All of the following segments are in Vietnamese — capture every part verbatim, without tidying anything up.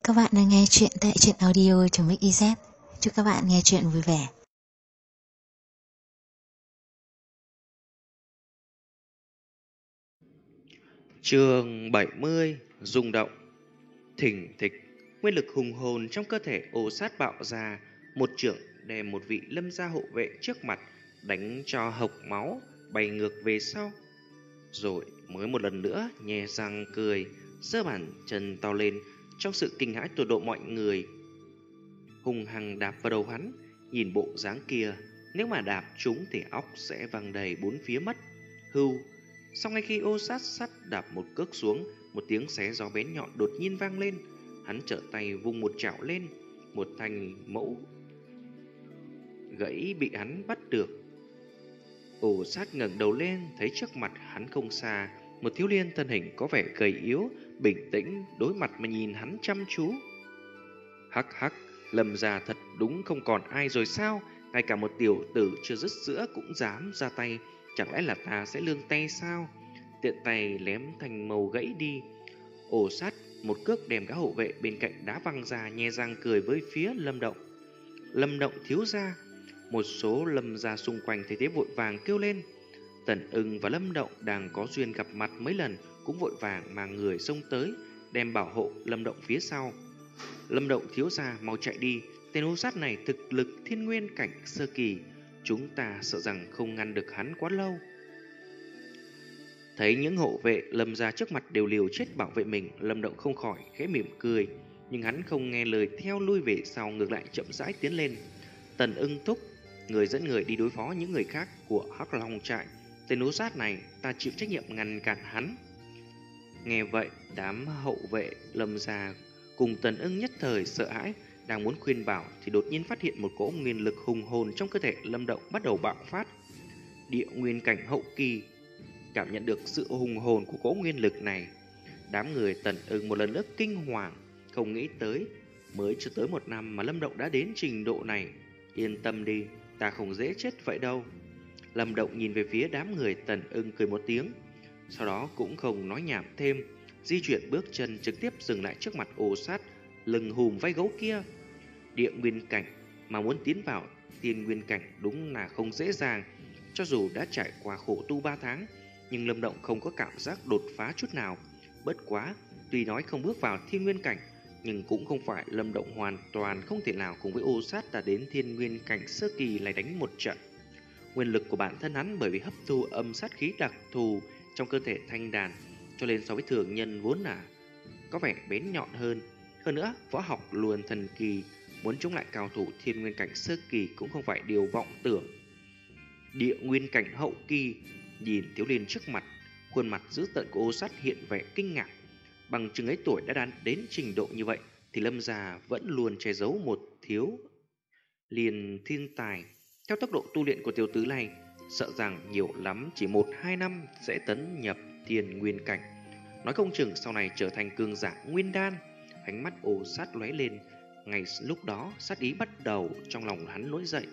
các bạn đang nghe chuyện tại truyện audio.mixyz. Chúc các bạn nghe chuyện vui vẻ. Chương bảy mươi. Rung động. Thình thịch, nguyên lực hùng hồn trong cơ thể ồ sát bạo ra, một chưởng đem một vị lâm gia hộ vệ trước mặt đánh cho hộc máu, bay ngược về sau. Rồi mới một lần nữa nhe răng cười, giơ bàn chân to lên trong sự kinh hãi tột độ mọi người. Hùng hăng đạp vào đầu hắn, nhìn bộ dáng kia, nếu mà đạp trúng thì óc sẽ văng đầy bốn phía mất. Hưu. Sau ngay khi ô sát sắt đạp một cước xuống, một tiếng xé gió bén nhọn đột nhiên vang lên. Hắn trở tay vung một chảo lên, một thanh mẫu gãy bị hắn bắt được. Ô sát ngẩng đầu lên, thấy trước mặt hắn không xa, một thiếu niên thân hình có vẻ gầy yếu, bình tĩnh đối mặt mà nhìn hắn chăm chú. Hắc hắc, Lâm gia thật đúng không còn ai rồi sao? Ngay cả một tiểu tử chưa dứt sữa cũng dám ra tay, chẳng lẽ là ta sẽ lương tay sao? Tiện tay lém thành màu gãy đi. Ổ sát một cước đem cả hộ vệ bên cạnh đá văng ra, nhe răng cười với phía Lâm Động. Lâm Động thiếu gia. Một số Lâm gia xung quanh thấy thế vội vàng kêu lên. Tần Ưng và Lâm Động đang có duyên gặp mặt mấy lần cũng vội vàng mang người xông tới, đem bảo hộ Lâm Động phía sau. Lâm Động thiếu gia mau chạy đi, tên ô sát này thực lực thiên nguyên cảnh sơ kỳ, chúng ta sợ rằng không ngăn được hắn quá lâu. Thấy những hộ vệ Lâm gia trước mặt đều liều chết bảo vệ mình, Lâm Động không khỏi khẽ mỉm cười, nhưng hắn không nghe lời theo lui về sau, ngược lại chậm rãi tiến lên. Tần Ưng thúc, người dẫn người đi đối phó những người khác của Hắc Long trại, tên ô sát này ta chịu trách nhiệm ngăn cản hắn. Nghe vậy, đám hậu vệ Lâm gia cùng Tần Ưng nhất thời sợ hãi, đang muốn khuyên bảo thì đột nhiên phát hiện một cỗ nguyên lực hùng hồn trong cơ thể Lâm Động bắt đầu bạo phát. Địa nguyên cảnh hậu kỳ. Cảm nhận được sự hùng hồn của cỗ nguyên lực này, đám người Tần Ưng một lần nữa kinh hoàng, không nghĩ tới mới chưa tới một năm mà Lâm Động đã đến trình độ này. Yên tâm đi, ta không dễ chết vậy đâu. Lâm Động nhìn về phía đám người Tần Ưng cười một tiếng, sau đó cũng không nói nhảm thêm, di chuyển bước chân trực tiếp dừng lại trước mặt ồ sát lưng hùm vai gấu kia. Địa nguyên cảnh mà muốn tiến vào tiên nguyên cảnh đúng là không dễ dàng. Cho dù đã trải qua khổ tu ba tháng, nhưng Lâm Động không có cảm giác đột phá chút nào. Bất quá, tuy nói không bước vào thiên nguyên cảnh, nhưng cũng không phải Lâm Động hoàn toàn không thể nào cùng với ô sát đã đến thiên nguyên cảnh sơ kỳ lại đánh một trận. Nguyên lực của bản thân hắn bởi vì hấp thu âm sát khí đặc thù trong cơ thể thanh đàn, cho nên so với thường nhân vốn là có vẻ bén nhọn hơn. Hơn nữa, võ học luồn thần kỳ, muốn chống lại cao thủ thiên nguyên cảnh sơ kỳ cũng không phải điều vọng tưởng. Địa nguyên cảnh hậu kỳ. Nhìn thiếu niên trước mặt, khuôn mặt dữ tợn của ô sát hiện vẻ kinh ngạc. Bằng chừng ấy tuổi đã đạt đến trình độ như vậy thì Lâm gia vẫn luôn che giấu một thiếu liền thiên tài. Theo tốc độ tu luyện của tiểu tử này, sợ rằng nhiều lắm chỉ một hai năm sẽ tấn nhập thiên nguyên cảnh, nói không chừng sau này trở thành cường giả nguyên đan. Ánh mắt ồ sát lóe lên, ngay lúc đó sát ý bắt đầu trong lòng hắn nổi dậy.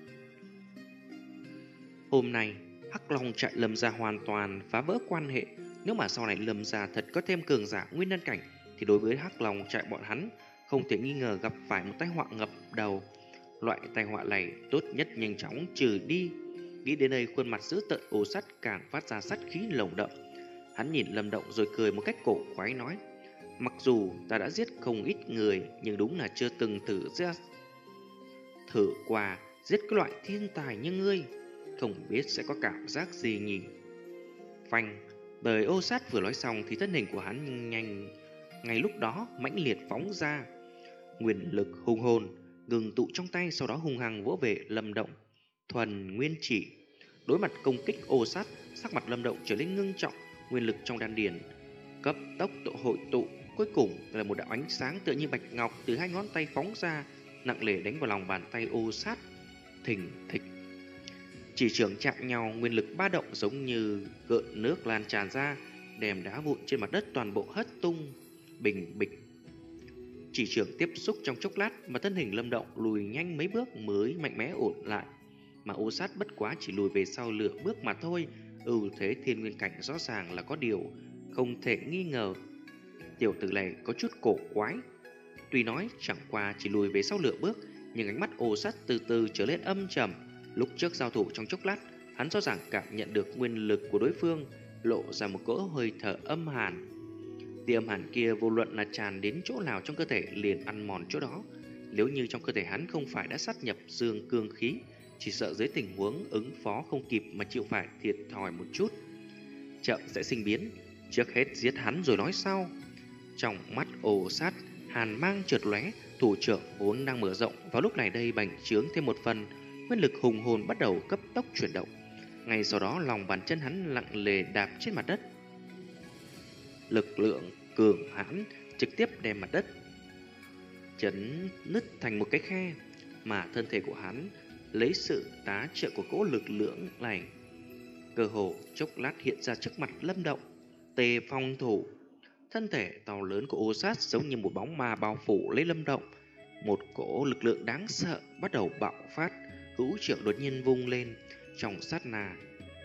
Hôm nay Hắc Long trại Lâm gia hoàn toàn phá vỡ quan hệ. Nếu mà sau này Lâm gia thật có thêm cường giả nguyên đan cảnh thì đối với Hắc Long trại bọn hắn không thể nghi ngờ gặp phải một tai họa ngập đầu. Loại tai họa này tốt nhất nhanh chóng trừ đi. Nghĩ đến đây, khuôn mặt dữ tợn ồ sát càng phát ra sát khí lồng đậm. Hắn nhìn Lâm Động rồi cười một cách cổ quái nói: mặc dù ta đã giết không ít người, nhưng đúng là chưa từng thử ra thử qua giết cái loại thiên tài như ngươi, không biết sẽ có cảm giác gì nhỉ. Phanh. Đời ô sát vừa nói xong thì thân hình của hắn nhanh ngay lúc đó mãnh liệt phóng ra, nguyên lực hùng hồn ngừng tụ trong tay, sau đó hung hăng vỗ về Lâm Động. Thuần nguyên chỉ. Đối mặt công kích ô sát, sắc mặt Lâm Động trở nên ngưng trọng, nguyên lực trong đan điền cấp tốc độ hội tụ, cuối cùng là một đạo ánh sáng tựa như bạch ngọc từ hai ngón tay phóng ra, nặng nề đánh vào lòng bàn tay ô sát. Thình thịch. Chỉ chưởng chạm nhau, nguyên lực ba động giống như gợn nước lan tràn ra, đem đá vụn trên mặt đất toàn bộ hất tung. Bình bịch. Chỉ chưởng tiếp xúc trong chốc lát mà thân hình Lâm Động lùi nhanh mấy bước mới mạnh mẽ ổn lại, mà ô sát bất quá chỉ lùi về sau lửa bước mà thôi. Ưu thế thiên nguyên cảnh rõ ràng là có điều không thể nghi ngờ. Tiểu tử này có chút cổ quái. Tuy nói chẳng qua chỉ lùi về sau nửa bước, nhưng ánh mắt ô sát từ từ trở lên âm trầm. Lúc trước giao thủ trong chốc lát, hắn rõ ràng cảm nhận được nguyên lực của đối phương, lộ ra một cỗ hơi thở âm hàn. Tia âm hàn kia vô luận là tràn đến chỗ nào trong cơ thể liền ăn mòn chỗ đó. Nếu như trong cơ thể hắn không phải đã sát nhập dương cương khí, chỉ sợ dưới tình huống ứng phó không kịp mà chịu phải thiệt thòi một chút. Chậm sẽ sinh biến, trước hết giết hắn rồi nói sau. Trong mắt ồ sát, hàn mang chợt lóe, thủ trưởng vốn đang mở rộng, vào lúc này đây bành trướng thêm một phần, nguyên lực hùng hồn bắt đầu cấp tốc chuyển động. Ngay sau đó lòng bàn chân hắn lặng lề đạp trên mặt đất. Lực lượng cường hãn trực tiếp đem mặt đất chấn nứt thành một cái khe, mà thân thể của hắn lấy sự tá trợ của cỗ lực lượng này, cơ hồ chốc lát hiện ra trước mặt Lâm Động. Tề Phong thủ, thân thể to lớn của ô sát giống như một bóng ma bao phủ lấy Lâm Động. Một cỗ lực lượng đáng sợ bắt đầu bạo phát, hữu trưởng đột nhiên vung lên, trong sát na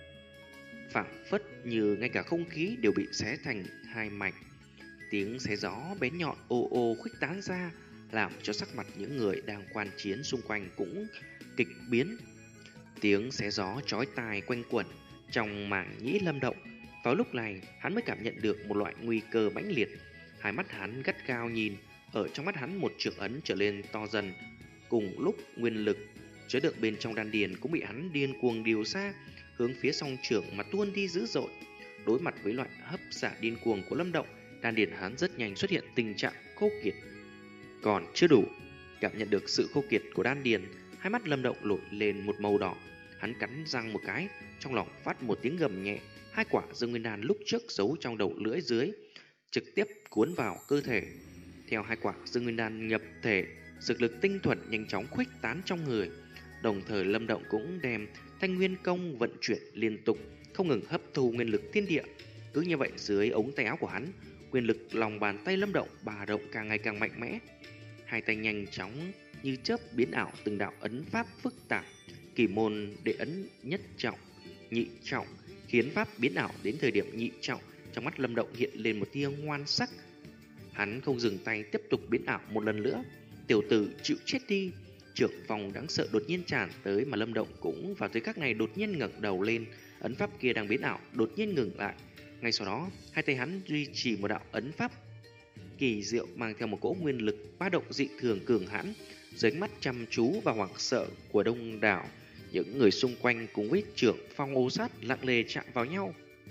phảng phất như ngay cả không khí đều bị xé thành hai mảnh. Tiếng xé gió bén nhọn ô ô khuếch tán ra, làm cho sắc mặt những người đang quan chiến xung quanh cũng kịch biến. Tiếng xé gió chói tai quanh quẩn trong mảng nhĩ Lâm Động. Vào lúc này, hắn mới cảm nhận được một loại nguy cơ mãnh liệt. Hai mắt hắn gắt gao nhìn, ở trong mắt hắn một trường ấn trở lên to dần. Cùng lúc nguyên lực chứa đựng bên trong đan điền cũng bị hắn điên cuồng điều ra, hướng phía song trưởng mà tuôn đi dữ dội. Đối mặt với loại hấp xả điên cuồng của Lâm Động, đan điền hắn rất nhanh xuất hiện tình trạng khô kiệt. Còn chưa đủ, cảm nhận được sự khô kiệt của đan điền, hai mắt Lâm Động nổi lên một màu đỏ. Hắn cắn răng một cái, trong lòng phát một tiếng gầm nhẹ, hai quả dương nguyên đan lúc trước giấu trong đầu lưỡi dưới trực tiếp cuốn vào cơ thể. Theo hai quả dương nguyên đan nhập thể, dược lực tinh thuần nhanh chóng khuếch tán trong người. Đồng thời Lâm Động cũng đem Thanh Nguyên Công vận chuyển liên tục, không ngừng hấp thu nguyên lực thiên địa. Cứ như vậy dưới ống tay áo của hắn, nguyên lực lòng bàn tay Lâm Động bà động càng ngày càng mạnh mẽ. Hai tay nhanh chóng như chớp biến ảo từng đạo ấn pháp phức tạp, kỳ môn đệ ấn nhất trọng, nhị trọng, khiến pháp biến ảo đến thời điểm nhị trọng, trong mắt Lâm Động hiện lên một tia ngoan sắc. Hắn không dừng tay tiếp tục biến ảo một lần nữa. Tiểu tử chịu chết đi. Trưởng phòng đáng sợ đột nhiên tràn tới, mà Lâm Động cũng vào thời khắc này đột nhiên ngẩng đầu lên. Ấn pháp kia đang biến ảo đột nhiên ngừng lại. Ngay sau đó, hai tay hắn duy trì một đạo ấn pháp kỳ diệu mang theo một cỗ nguyên lực ba động dị thường cường hãn. Dưới ánh mắt chăm chú và hoảng sợ của đông đảo, những người xung quanh cùng với trưởng phong ô sát lặng lề chạm vào nhau.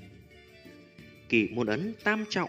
Kỳ môn ấn tam trọng.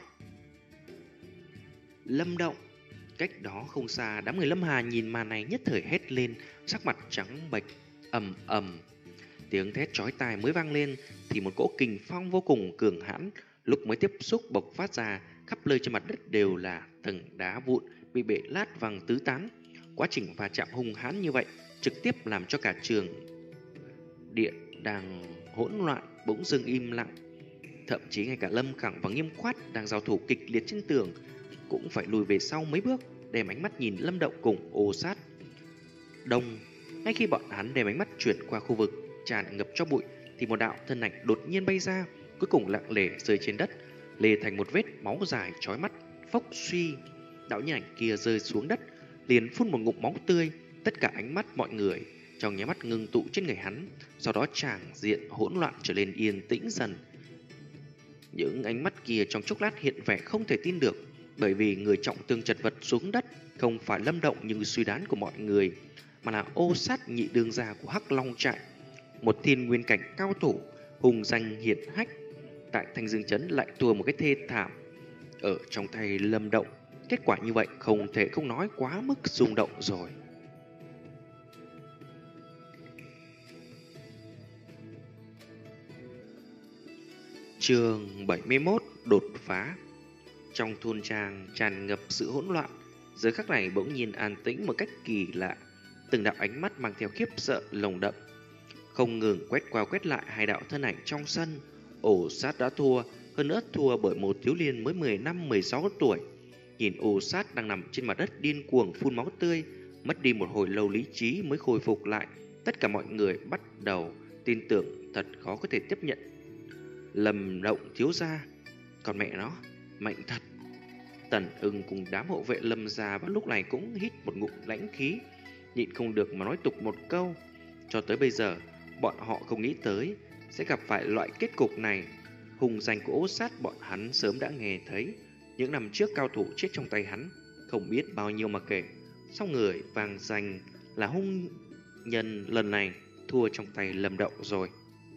Lâm Động. Cách đó không xa, đám người Lâm Hà nhìn màn này nhất thời hét lên, sắc mặt trắng bệch, ầm ầm. Tiếng thét chói tai mới vang lên thì một cỗ kình phong vô cùng cường hãn lúc mới tiếp xúc bộc phát ra, khắp nơi trên mặt đất đều là tầng đá vụn bị bể lát văng tứ tán. Quá trình va chạm hung hãn như vậy trực tiếp làm cho cả trường điện đang hỗn loạn bỗng dưng im lặng. Thậm chí ngay cả Lâm Khẳng và Nghiêm Khoát đang giao thủ kịch liệt trên tường cũng phải lùi về sau mấy bước, đem ánh mắt nhìn Lâm Động cùng ô sát. Đông, ngay khi bọn hắn đem ánh mắt chuyển qua khu vực tràn ngập cho bụi, thì một đạo thân ảnh đột nhiên bay ra, cuối cùng lặng lẽ rơi trên đất, lê thành một vết máu dài chói mắt. Phốc suy, đạo nhân ảnh kia rơi xuống đất, liền phun một ngụm máu tươi. Tất cả ánh mắt mọi người trong nháy mắt ngưng tụ trên người hắn, sau đó tràng diện hỗn loạn trở nên yên tĩnh dần. Những ánh mắt kia trong chốc lát hiện vẻ không thể tin được, bởi vì người trọng thương chật vật xuống đất không phải Lâm Động như suy đoán của mọi người, mà là ô sát nhị đương gia của Hắc Long trại, một thiên nguyên cảnh cao thủ hùng danh hiển hách, tại Thanh Dương trấn lại thua một cái thê thảm ở trong tay Lâm Động. Kết quả như vậy không thể không nói quá mức rung động rồi. Chương bảy mươi mốt, đột phá. Trong thôn trang tràn ngập sự hỗn loạn, giờ khắc này bỗng nhiên an tĩnh một cách kỳ lạ. Từng đạo ánh mắt mang theo khiếp sợ lồng đậm không ngừng quét qua quét lại hai đạo thân ảnh trong sân. Ổ sát đã thua, hơn nữa thua bởi một thiếu niên mới mười lăm mười sáu tuổi. Nhìn ổ sát đang nằm trên mặt đất điên cuồng phun máu tươi, mất đi một hồi lâu lý trí mới khôi phục lại. Tất cả mọi người bắt đầu tin tưởng thật khó có thể tiếp nhận. Lâm Động thiếu gia, còn mẹ nó mạnh thật. Tần Ưng cùng đám hộ vệ Lâm gia vào lúc này cũng hít một ngụm lãnh khí, nhịn không được mà nói tục một câu. Cho tới bây giờ, bọn họ không nghĩ tới sẽ gặp phải loại kết cục này. Hùng danh của Ô Sát bọn hắn sớm đã nghe thấy, những năm trước cao thủ chết trong tay hắn không biết bao nhiêu mà kể. Sau người vàng danh là hung nhân lần này thua trong tay Lâm Động rồi.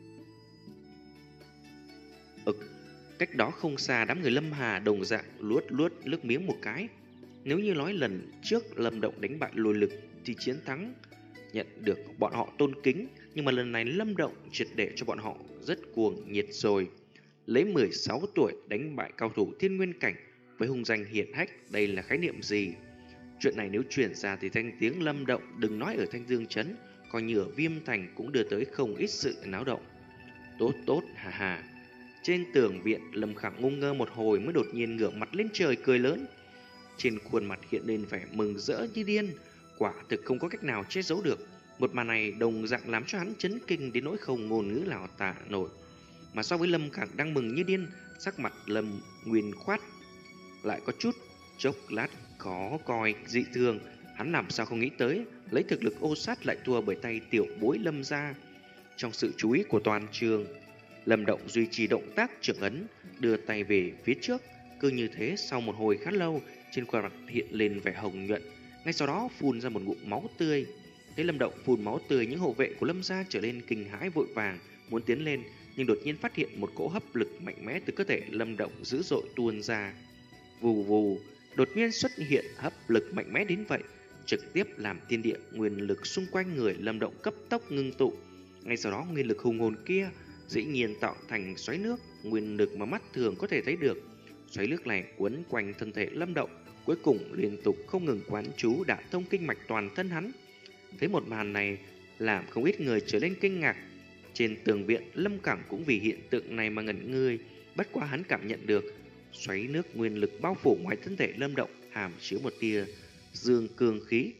Ực, cách đó không xa đám người Lâm Hà đồng dạng luốt luốt nước miếng một cái. Nếu như nói lần trước Lâm Động đánh bại lôi lực thì chiến thắng nhận được bọn họ tôn kính, nhưng mà lần này Lâm Động triệt để cho bọn họ rất cuồng nhiệt rồi. Lấy mười sáu tuổi đánh bại cao thủ thiên nguyên cảnh với hung danh hiển hách, đây là khái niệm gì? Chuyện này nếu truyền ra thì danh tiếng Lâm Động đừng nói ở Thanh Dương Trấn, coi như ở Viêm Thành cũng đưa tới không ít sự náo động. Tốt tốt, hà hà. Trên tường viện, Lâm Khẳng ngu ngơ một hồi mới đột nhiên ngửa mặt lên trời cười lớn. Trên khuôn mặt hiện lên vẻ mừng rỡ như điên, quả thực không có cách nào che giấu được. Một màn này đồng dạng làm cho hắn chấn kinh đến nỗi không ngôn ngữ nào tả nổi. Mà so với Lâm Khẳng đang mừng như điên, sắc mặt Lâm Nguyên Khoát lại có chút chốc lát khó coi dị thường. Hắn làm sao không nghĩ tới lấy thực lực Ô Sát lại thua bởi tay tiểu bối Lâm gia. Trong sự chú ý của toàn trường, Lâm Động duy trì động tác trưởng ấn, đưa tay về phía trước. Cứ như thế sau một hồi khá lâu, trên khuôn mặt hiện lên vẻ hồng nhuận, ngay sau đó phun ra một ngụm máu tươi. Thấy Lâm Động phun máu tươi, những hộ vệ của Lâm gia trở lên kinh hãi vội vàng muốn tiến lên, nhưng đột nhiên phát hiện một cỗ hấp lực mạnh mẽ từ cơ thể Lâm Động dữ dội tuôn ra. Vù vù, đột nhiên xuất hiện hấp lực mạnh mẽ đến vậy, trực tiếp làm thiên địa nguyên lực xung quanh người Lâm Động cấp tốc ngưng tụ. Ngay sau đó nguyên lực hùng hồn kia dĩ nhiên tạo thành xoáy nước, nguyên lực mà mắt thường có thể thấy được. Xoáy nước này quấn quanh thân thể Lâm Động, cuối cùng liên tục không ngừng quán chú đả thông kinh mạch toàn thân hắn. Thấy một màn này làm không ít người trở lên kinh ngạc. Trên tường viện, Lâm Cảng cũng vì hiện tượng này mà ngẩn ngơi. Bất quá hắn cảm nhận được xoáy nước nguyên lực bao phủ ngoài thân thể Lâm Động hàm chứa một tia dương cương khí.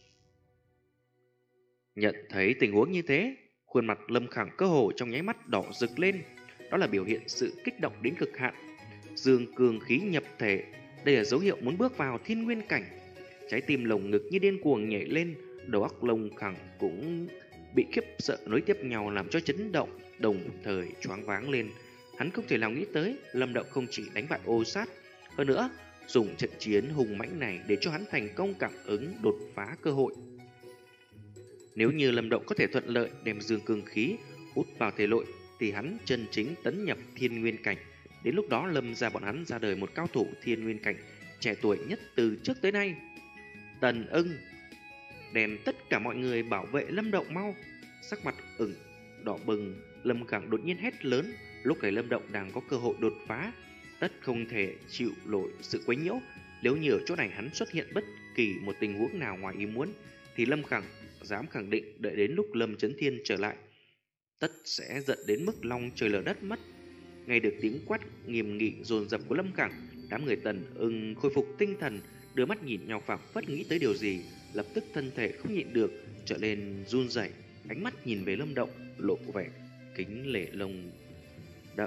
Nhận thấy tình huống như thế, khuôn mặt Lâm Khẳng cơ hồ trong nháy mắt đỏ rực lên. Đó là biểu hiện sự kích động đến cực hạn. Dương cương khí nhập thể, đây là dấu hiệu muốn bước vào thiên nguyên cảnh. Trái tim lồng ngực như điên cuồng nhảy lên, đầu óc Lâm Khẳng cũng bị khiếp sợ nối tiếp nhau làm cho chấn động, đồng thời choáng váng lên. Hắn không thể nào nghĩ tới Lâm Động không chỉ đánh bại Ô Sát, hơn nữa dùng trận chiến hùng mãnh này để cho hắn thành công cảm ứng đột phá cơ hội. Nếu như Lâm Động có thể thuận lợi đem dương cương khí hút vào thể nội thì hắn chân chính tấn nhập thiên nguyên cảnh. Đến lúc đó Lâm gia bọn hắn ra đời một cao thủ thiên nguyên cảnh trẻ tuổi nhất từ trước tới nay. Tần Ưng, đem tất cả mọi người bảo vệ Lâm Động mau. Sắc mặt ửng đỏ bừng, Lâm Khẳng đột nhiên hét lớn. Lúc này Lâm Động đang có cơ hội đột phá, tất không thể chịu nổi sự quấy nhiễu. Nếu như ở chỗ này hắn xuất hiện bất kỳ một tình huống nào ngoài ý muốn thì Lâm Khẳng dám khẳng định đợi đến lúc Lâm Chấn Thiên trở lại, tất sẽ giận đến mức long trời lở đất mất. Nghe được tiếng quát nghiêm nghị dồn dập của Lâm Khẳng, đám người Tần Ưng khôi phục tinh thần, đưa mắt nhìn nhau phảng phất nghĩ tới điều gì, lập tức thân thể không nhịn được trở lên run rẩy, ánh mắt nhìn về Lâm Động lộ vẻ kính lệ lông đậm.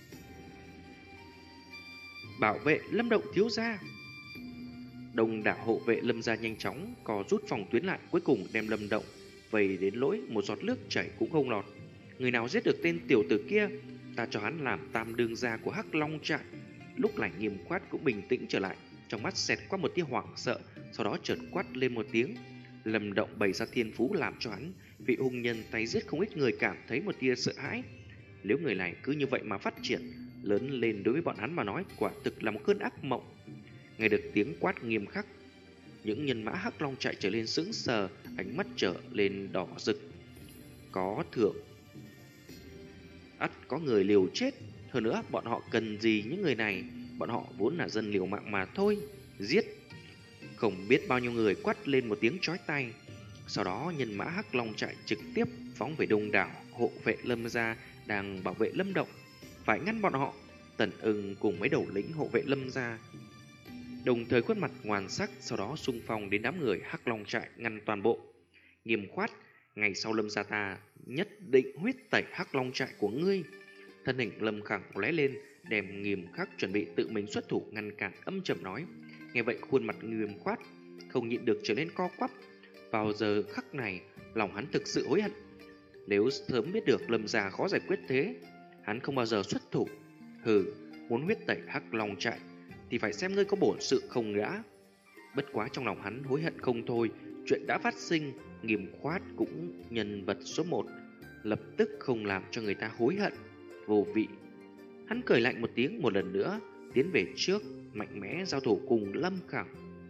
Bảo vệ Lâm Động thiếu gia. Đông đảo hộ vệ Lâm gia nhanh chóng có rút phòng tuyến lại, cuối cùng đem Lâm Động vây đến lỗi một giọt nước chảy cũng không lọt. Người nào giết được tên tiểu tử kia, ta cho hắn làm tam đương gia của Hắc Long trại. Lúc này Nghiêm Khoát cũng bình tĩnh trở lại, trong mắt xẹt qua một tia hoảng sợ, sau đó chợt quát lên một tiếng. Lâm Động bày ra thiên phú làm cho hắn, vị hung nhân tay giết không ít người cảm thấy một tia sợ hãi. Nếu người này cứ như vậy mà phát triển lớn lên, đối với bọn hắn mà nói quả thực là một cơn ác mộng. Nghe được tiếng quát nghiêm khắc, những nhân mã Hắc Long chạy trở lên sững sờ, ánh mắt trở lên đỏ rực. Có thưởng, ắt có người liều chết. Hơn nữa bọn họ cần gì những người này, bọn họ vốn là dân liều mạng mà thôi. Giết. Không biết bao nhiêu người quát lên một tiếng chói tai. Sau đó nhân mã Hắc Long chạy trực tiếp phóng về đông đảo hộ vệ Lâm gia đang bảo vệ Lâm Động, phải ngăn bọn họ. Tần Ưng cùng mấy đầu lĩnh hộ vệ Lâm gia đồng thời khuôn mặt ngoan sắc, sau đó xung phong đến đám người Hắc Long trại ngăn toàn bộ. Nghiêm Khoát, ngày sau Lâm gia ta nhất định huyết tẩy Hắc Long trại của ngươi. Thân hình Lâm Khẳng lóe lên, đem Nghiêm Khắc chuẩn bị tự mình xuất thủ ngăn cản, âm trầm nói. Nghe vậy khuôn mặt Nghiêm Khoát không nhịn được trở nên co quắp. Vào giờ khắc này, lòng hắn thực sự hối hận. Nếu sớm biết được Lâm gia khó giải quyết thế, hắn không bao giờ xuất thủ. Hừ, muốn huyết tẩy Hắc Long trại thì phải xem ngươi có bổn sự không đã. Bất quá trong lòng hắn hối hận không thôi. Chuyện đã phát sinh, Nghiêm Khoát cũng nhân vật số một, lập tức không làm cho người ta hối hận vô vị. Hắn cười lạnh một tiếng, một lần nữa tiến về trước, mạnh mẽ giao thủ cùng Lâm Khẳng.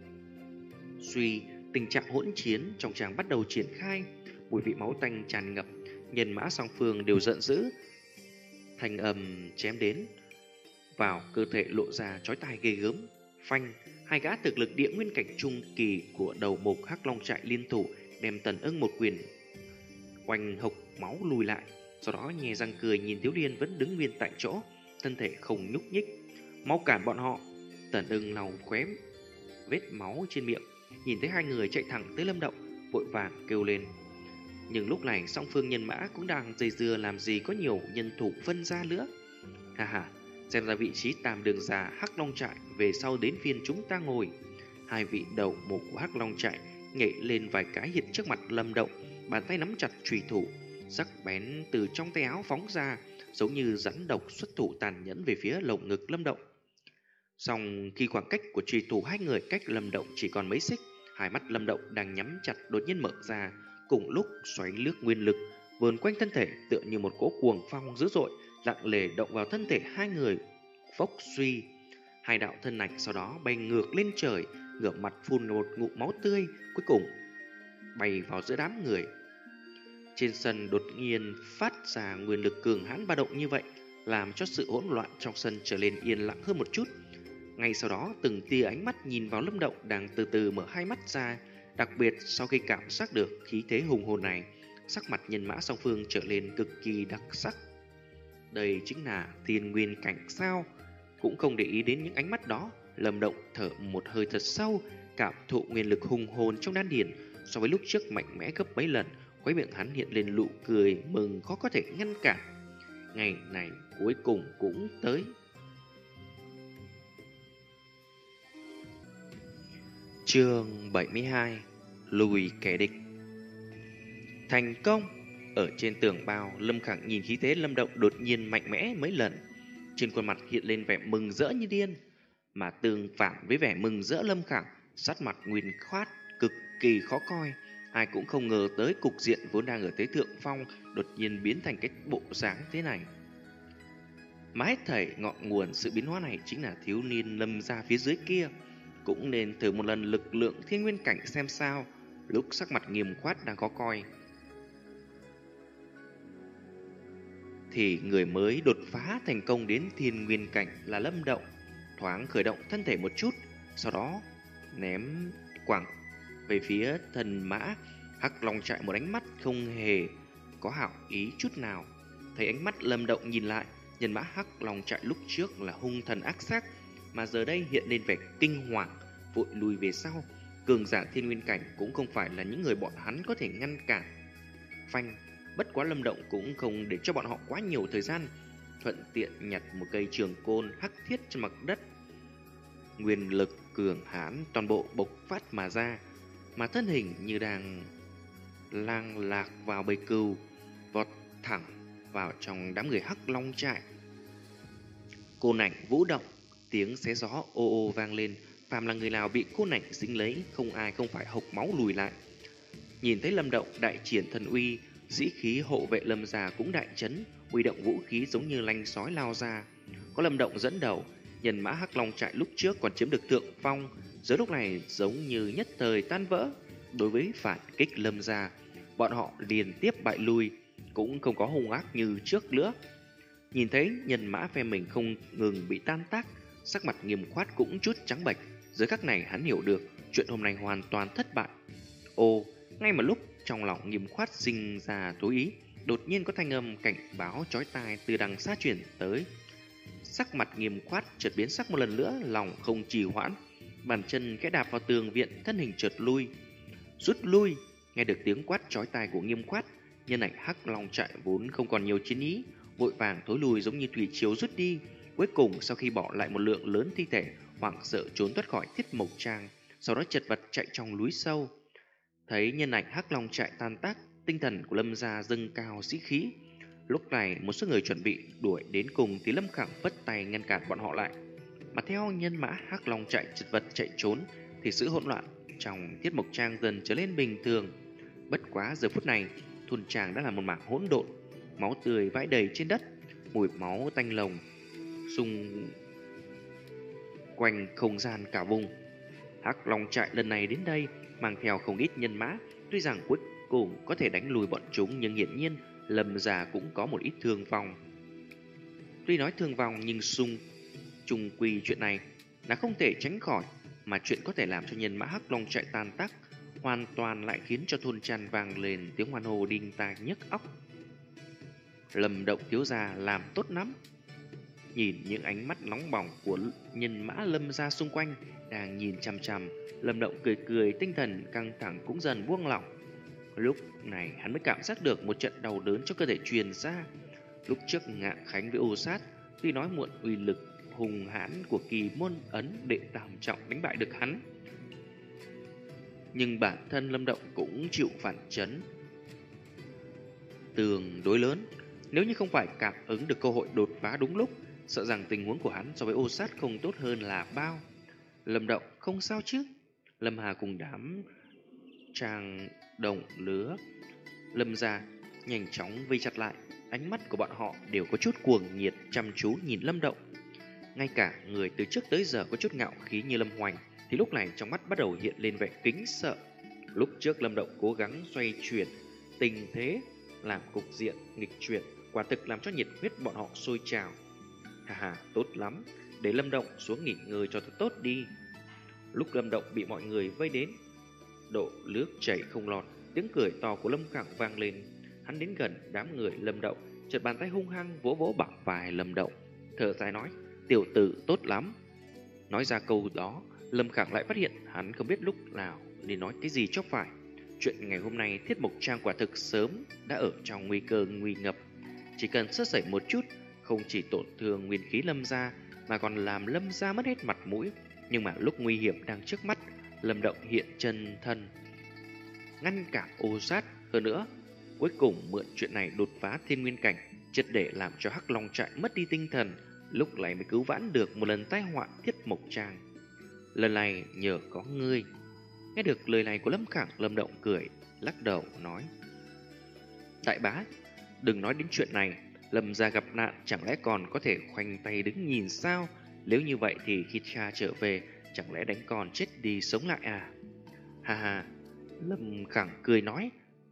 Suy, tình trạng hỗn chiến trong tràng bắt đầu triển khai. Mùi vị máu tanh tràn ngập, nhân mã song phương đều giận dữ. Thanh âm chém đến vào cơ thể lộ ra chói tai ghê gớm. Phanh, hai gã thực lực địa nguyên cảnh trung kỳ của đầu mục Hắc Long trại liên thủ đem Tần Ưng một quyền oanh hộc máu lùi lại. Sau đó nhè răng cười nhìn Thiếu Liên vẫn đứng nguyên tại chỗ, thân thể không nhúc nhích. Mau cản bọn họ! Tần Ưng lau khóe vết máu trên miệng, nhìn thấy hai người chạy thẳng tới Lâm Động, vội vàng kêu lên. Nhưng lúc này song phương nhân mã cũng đang dây dưa, làm gì có nhiều nhân thủ phân ra nữa. Ha ha, xem ra vị trí tam đường già Hắc Long trại về sau đến phiên chúng ta ngồi. Hai vị đầu mục của Hắc Long trại nhảy lên vài cái hiện trước mặt Lâm Động, bàn tay nắm chặt chùy thủ, sắc bén từ trong tay áo phóng ra, giống như rắn độc xuất thủ tàn nhẫn về phía lồng ngực Lâm Động. Song khi khoảng cách của chùy thủ hai người cách Lâm Động chỉ còn mấy xích, hai mắt Lâm Động đang nhắm chặt đột nhiên mở ra, cùng lúc xoáy lướt nguyên lực vờn quanh thân thể, tựa như một cỗ cuồng phong dữ dội lặng lề động vào thân thể hai người. Phốc suy, hai đạo thân ảnh sau đó bay ngược lên trời, ngửa mặt phun một ngụm máu tươi, cuối cùng bay vào giữa đám người. Trên sân đột nhiên phát ra nguyên lực cường hãn ba động như vậy, làm cho sự hỗn loạn trong sân trở nên yên lặng hơn một chút. Ngay sau đó, từng tia ánh mắt nhìn vào Lâm Động đang từ từ mở hai mắt ra. Đặc biệt sau khi cảm giác được khí thế hùng hồn này, sắc mặt nhân mã song phương trở lên cực kỳ đặc sắc. Đây chính là thiên nguyên cảnh sao? Cũng không để ý đến những ánh mắt đó, Lâm Động thở một hơi thật sâu, cảm thụ nguyên lực hùng hồn trong đan điền so với lúc trước mạnh mẽ gấp mấy lần. Khóe miệng hắn hiện lên nụ cười mừng khó có thể ngăn cản. Ngày này cuối cùng cũng tới. Chương bảy mươi hai, lùi kẻ địch. Thành công! Ở trên tường bao, Lâm Khẳng nhìn khí thế Lâm Động đột nhiên mạnh mẽ mấy lần, trên khuôn mặt hiện lên vẻ mừng rỡ như điên. Mà tương phản với vẻ mừng rỡ Lâm Khẳng, sắc mặt Nguyên Khoát cực kỳ khó coi. Ai cũng không ngờ tới cục diện vốn đang ở thế thượng phong đột nhiên biến thành cái bộ dáng thế này. Mà hết thảy ngọn nguồn sự biến hóa này chính là thiếu niên Lâm gia phía dưới kia. Cũng nên thử một lần lực lượng thiên nguyên cảnh xem sao. Lúc sắc mặt Nghiêm Khoát đang khó coi, thì người mới đột phá thành công đến thiên nguyên cảnh là Lâm Động. Thoáng khởi động thân thể một chút, sau đó ném quẳng về phía thần mã Hắc Long trại một ánh mắt không hề có hảo ý chút nào. Thấy ánh mắt Lâm Động nhìn lại, nhân mã Hắc Long trại lúc trước là hung thần ác sát, mà giờ đây hiện lên vẻ kinh hoàng, vội lùi về sau. Cường giả thiên nguyên cảnh cũng không phải là những người bọn hắn có thể ngăn cản. Phanh, bất quá Lâm Động cũng không để cho bọn họ quá nhiều thời gian, thuận tiện nhặt một cây trường côn hắc thiết trên mặt đất. Nguyên lực cường hãn toàn bộ bộc phát mà ra, mà thân hình như đang lang lạc vào bầy cừu, vọt thẳng vào trong đám người Hắc Long trại. Côn ảnh vũ động, tiếng xé gió ô ô vang lên. Phàm là người nào bị côn ảnh dính lấy, không ai không phải hộc máu lùi lại. Nhìn thấy Lâm Động đại triển thần uy, sĩ khí hộ vệ Lâm gia cũng đại chấn, huy động vũ khí giống như lanh sói lao ra. Có Lâm Động dẫn đầu, nhân mã Hắc Long trại lúc trước còn chiếm được thượng phong, giờ lúc này giống như nhất thời tan vỡ. Đối với phản kích Lâm gia, bọn họ liên tiếp bại lui, cũng không có hung ác như trước nữa. Nhìn thấy nhân mã phe mình không ngừng bị tan tác, sắc mặt Nghiêm Khoát cũng chút trắng bệch. Dưới khắc này hắn hiểu được chuyện hôm nay hoàn toàn thất bại. Ô, ngay mà lúc trong lòng Nghiêm Khoát sinh ra tối ý, đột nhiên có thanh âm cảnh báo chói tai từ đằng xa truyền tới. Sắc mặt Nghiêm Khoát chợt biến sắc một lần nữa, lòng không trì hoãn, bàn chân khẽ đạp vào tường viện, thân hình chợt lui. Rút lui! Nghe được tiếng quát chói tai của Nghiêm Khoát, nhân ảnh Hắc Long trại vốn không còn nhiều chiến ý, vội vàng thối lùi giống như thủy triều rút đi. Cuối cùng sau khi bỏ lại một lượng lớn thi thể, hoảng sợ trốn thoát khỏi Thiết Mộc Trang, sau đó chật vật chạy trong núi sâu. Thấy nhân ảnh Hắc Long trại tan tác, tinh thần của Lâm gia dâng cao sĩ khí. Lúc này một số người chuẩn bị đuổi đến cùng thì Lâm Khẳng vất tay ngăn cản bọn họ lại. Mà theo nhân mã Hắc Long trại chật vật chạy trốn thì sự hỗn loạn trong Thiết Mộc Trang dần trở lên bình thường. Bất quá giờ phút này, thôn trang đã là một mảng hỗn độn, máu tươi vãi đầy trên đất, mùi máu tanh lồng xung quanh không gian cả vùng. Hắc Long trại lần này đến đây mang theo không ít nhân mã, tuy rằng cuối cùng có thể đánh lùi bọn chúng nhưng hiển nhiên Lâm gia cũng có một ít thương vong. Tuy nói thương vong nhưng xung trùng quy chuyện này là không thể tránh khỏi, mà chuyện có thể làm cho nhân mã Hắc Long trại tan tác hoàn toàn lại khiến cho thôn tràn vang lên tiếng hoan hô đinh tai nhức óc. Lâm Động thiếu gia làm tốt lắm. Nhìn những ánh mắt nóng bỏng của nhân mã Lâm gia xung quanh đang nhìn chằm chằm, Lâm Động cười cười, tinh thần căng thẳng cũng dần buông lỏng. Lúc này hắn mới cảm giác được một trận đau đớn trong cơ thể truyền ra. Lúc trước Ngạn Khánh với Ô Sát, tuy nói muộn uy lực hùng hãn của kỳ môn ấn đệ tam trọng đánh bại được hắn, nhưng bản thân Lâm Động cũng chịu phản chấn tương đối lớn. Nếu như không phải cảm ứng được cơ hội đột phá đúng lúc, sợ rằng tình huống của hắn so với Ô Sát không tốt hơn là bao. Lâm Động không sao chứ? Lâm Hà cùng đám trang đồng lứa Lâm gia nhanh chóng vây chặt lại, ánh mắt của bọn họ đều có chút cuồng nhiệt chăm chú nhìn Lâm Động. Ngay cả người từ trước tới giờ có chút ngạo khí như Lâm Hoành thì lúc này trong mắt bắt đầu hiện lên vẻ kính sợ. Lúc trước Lâm Động cố gắng xoay chuyển tình thế, làm cục diện nghịch chuyển, quả thực làm cho nhiệt huyết bọn họ sôi trào. Hà hà, tốt lắm, để Lâm Động xuống nghỉ ngơi cho thật tốt đi. Lúc Lâm Động bị mọi người vây đến, độ nước chảy không lọt, tiếng cười to của Lâm Khẳng vang lên. Hắn đến gần đám người Lâm Động, chợt bàn tay hung hăng vỗ vỗ bả vai Lâm Động, thở dài nói: "Tiểu tử tốt lắm." Nói ra câu đó, Lâm Khẳng lại phát hiện hắn không biết lúc nào nên nói cái gì cho phải. Chuyện ngày hôm nay Thiết Mộc Trang quả thực sớm đã ở trong nguy cơ nguy ngập. Chỉ cần sơ sẩy một chút, không chỉ tổn thương nguyên khí Lâm gia mà còn làm Lâm gia mất hết mặt mũi. Nhưng mà lúc nguy hiểm đang trước mắt, Lâm Động hiện chân thân ngăn cản Ô Sát, hơn nữa cuối cùng mượn chuyện này đột phá thiên nguyên cảnh, triệt để làm cho Hắc Long trại mất đi tinh thần, lúc này mới cứu vãn được một lần tai họa Thiết Mộc Trang. Lần này nhờ có ngươi. Nghe được lời này của Lâm Khẳng, Lâm Động cười lắc đầu nói: "Đại bá, đừng nói đến chuyện này. Lâm gia gặp nạn chẳng lẽ còn có thể khoanh tay đứng nhìn sao? Nếu như vậy thì khi cha trở về, chẳng lẽ đánh con chết đi sống lại à?" Ha ha, Lâm Khẳng cười nói.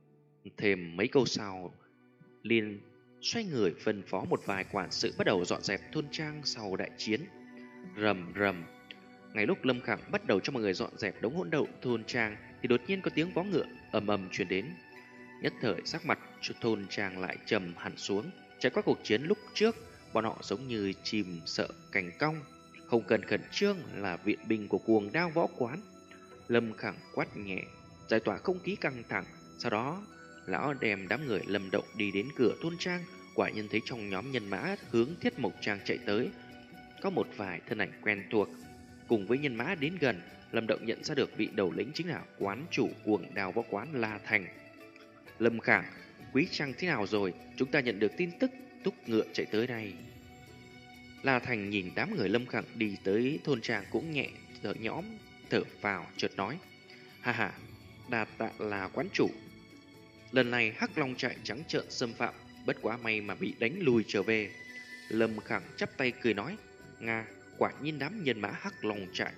Thêm mấy câu sau, liền xoay người phân phó một vài quản sự bắt đầu dọn dẹp thôn trang sau đại chiến. Rầm rầm. Ngay lúc Lâm Khẳng bắt đầu cho mọi người dọn dẹp đống hỗn độn thôn trang thì đột nhiên có tiếng vó ngựa ầm ầm truyền đến. Nhất thời sắc mặt cho thôn trang lại trầm hẳn xuống. Trải qua cuộc chiến lúc trước, bọn họ giống như chim sợ cành cong, không cần khẩn trương là viện binh của cuồng đao võ quán. Lâm Khẳng quát nhẹ, giải tỏa không khí căng thẳng. Sau đó lão đem đám người Lâm Động đi đến cửa thôn trang. Quả nhân thấy trong nhóm nhân mã hướng Thiết Mộc Trang chạy tới có một vài thân ảnh quen thuộc. Cùng với nhân mã đến gần, Lâm Động nhận ra được vị đầu lĩnh chính là quán chủ cuồng đao võ quán La Thành. Lâm Khẳng, Quý Trang thế nào rồi? Chúng ta nhận được tin tức túc ngựa chạy tới đây. La Thành nhìn đám người Lâm Khẳng đi tới thôn trang cũng nhẹ thở nhõm, thở vào chợt nói: "Ha ha, đà tạ là quán chủ. Lần này Hắc Long trại trắng trợn xâm phạm, bất quá may mà bị đánh lùi trở về." Lâm Khẳng chắp tay cười nói: "Nga, quả nhiên đám nhân mã Hắc Long trại."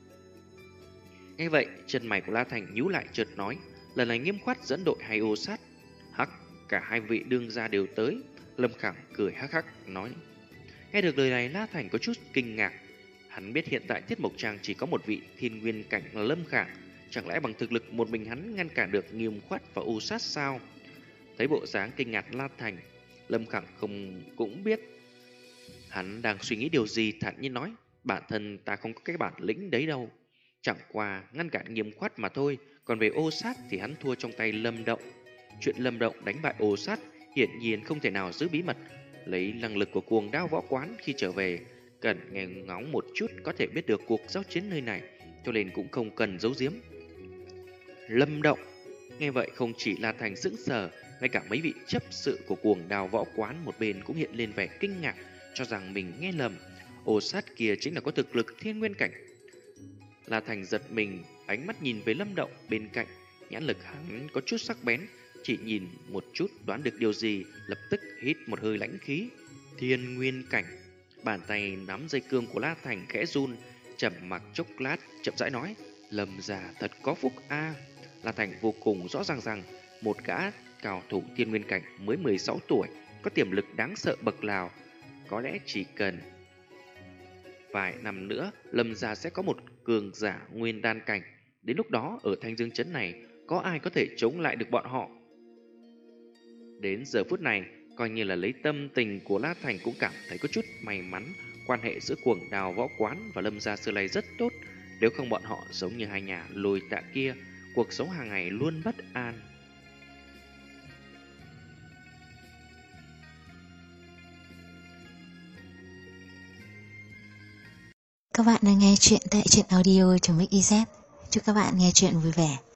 Nghe vậy, chân mày của La Thành nhíu lại chợt nói: "Lần này Nghiêm Khoát dẫn đội hay Ô Sát?" "Hắc, cả hai vị đương gia đều tới." Lâm Khẳng cười hắc hắc nói. Nghe được lời này, La Thành có chút kinh ngạc. Hắn biết hiện tại Thiết Mộc Trang chỉ có một vị thiên nguyên cảnh là Lâm Khẳng, chẳng lẽ bằng thực lực một mình hắn ngăn cản được Nghiêm Khoát và Ô Sát sao? Thấy bộ dáng kinh ngạc La Thành, Lâm Khẳng không cũng biết hắn đang suy nghĩ điều gì, thản nhiên nói: "Bản thân ta không có cái bản lĩnh đấy đâu, chẳng qua ngăn cản Nghiêm Khoát mà thôi. Còn về Ô Sát thì hắn thua trong tay Lâm Động. Chuyện Lâm Động đánh bại Ô Sát hiển nhiên không thể nào giữ bí mật. Lấy năng lực của Cuồng Đao Võ Quán khi trở về, cần nghe ngóng một chút có thể biết được cuộc giao chiến nơi này, cho nên cũng không cần giấu giếm. Lâm Động nghe vậy không chỉ là Thành sững sờ, ngay cả mấy vị chấp sự của Cuồng Đao Võ Quán một bên cũng hiện lên vẻ kinh ngạc, cho rằng mình nghe lầm. Ô sát kia chính là có thực lực thiên nguyên cảnh. La Thành giật mình, ánh mắt nhìn về Lâm Động bên cạnh, nhãn lực hắn có chút sắc bén, chỉ nhìn một chút đoán được điều gì, lập tức hít một hơi lãnh khí. Thiên nguyên cảnh. Bàn tay nắm dây cương của La Thành khẽ run, trầm mặc chốc lát, chậm rãi nói: Lâm gia thật có phúc a. La Thành vô cùng rõ ràng rằng một gã cao thủ thiên nguyên cảnh mới mười sáu tuổi, có tiềm lực đáng sợ bậc nào. Có lẽ chỉ cần vài năm nữa, Lâm gia sẽ có một cường giả nguyên đan cảnh. Đến lúc đó, ở Thanh Dương Trấn này, có ai có thể chống lại được bọn họ? Đến giờ phút này, coi như là lấy tâm tình của La Thành cũng cảm thấy có chút may mắn. Quan hệ giữa Cuồng Đao Võ Quán và Lâm gia xưa nay rất tốt. Nếu không bọn họ giống như hai nhà lùi tạ kia, cuộc sống hàng ngày luôn bất an. Các bạn đang nghe chuyện tại truyện audio.mixyz. Chúc các bạn nghe chuyện vui vẻ.